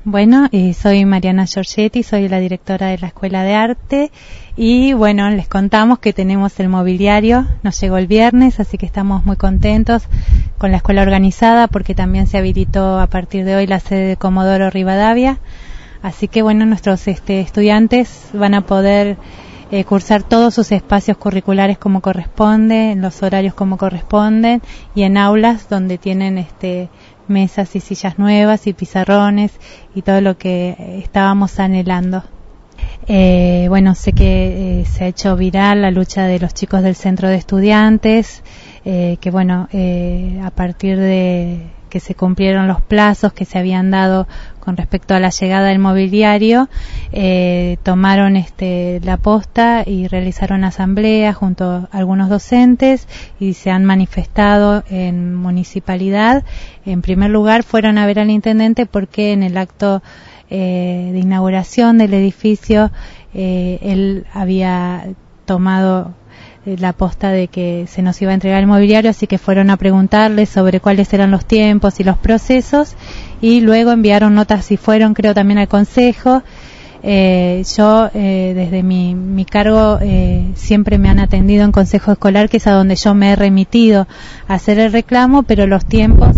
Bueno, soy Mariana Giorgetti, soy la directora de la Escuela de Arte y bueno, les contamos que tenemos el mobiliario, nos llegó el viernes, así que estamos muy contentos con la escuela organizada porque también se habilitó a partir de hoy la sede de Comodoro Rivadavia, así que bueno, nuestros estudiantes van a poder cursar todos sus espacios curriculares como corresponde, en los horarios como corresponden y en aulas donde tienen mesas y sillas nuevas y pizarrones y todo lo que estábamos anhelando. Bueno, sé que se ha hecho viral la lucha de los chicos del centro de estudiantes, que bueno, a partir de que se cumplieron los plazos que se habían dado con respecto a la llegada del mobiliario, tomaron la posta y realizaron asamblea junto a algunos docentes y se han manifestado en municipalidad. En primer lugar fueron a ver al intendente porque en el acto de inauguración del edificio él había tomado la posta de que se nos iba a entregar el mobiliario, así que fueron a preguntarle sobre cuáles eran los tiempos y los procesos y luego enviaron notas y fueron, creo, también al consejo. Yo desde mi cargo siempre me han atendido en consejo escolar, que es a donde yo me he remitido a hacer el reclamo, pero los tiempos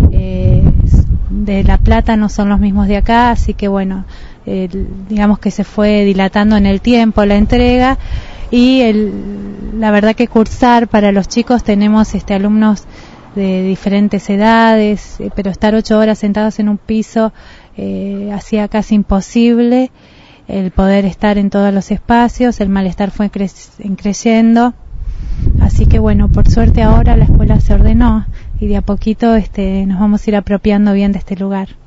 de La Plata no son los mismos de acá, así que bueno, digamos que se fue dilatando en el tiempo la entrega. Y la verdad que cursar para los chicos, tenemos alumnos de diferentes edades, pero estar 8 horas sentados en un piso hacía casi imposible el poder estar en todos los espacios. El malestar fue creciendo, así que bueno, por suerte ahora la escuela se ordenó y de a poquito nos vamos a ir apropiando bien de este lugar.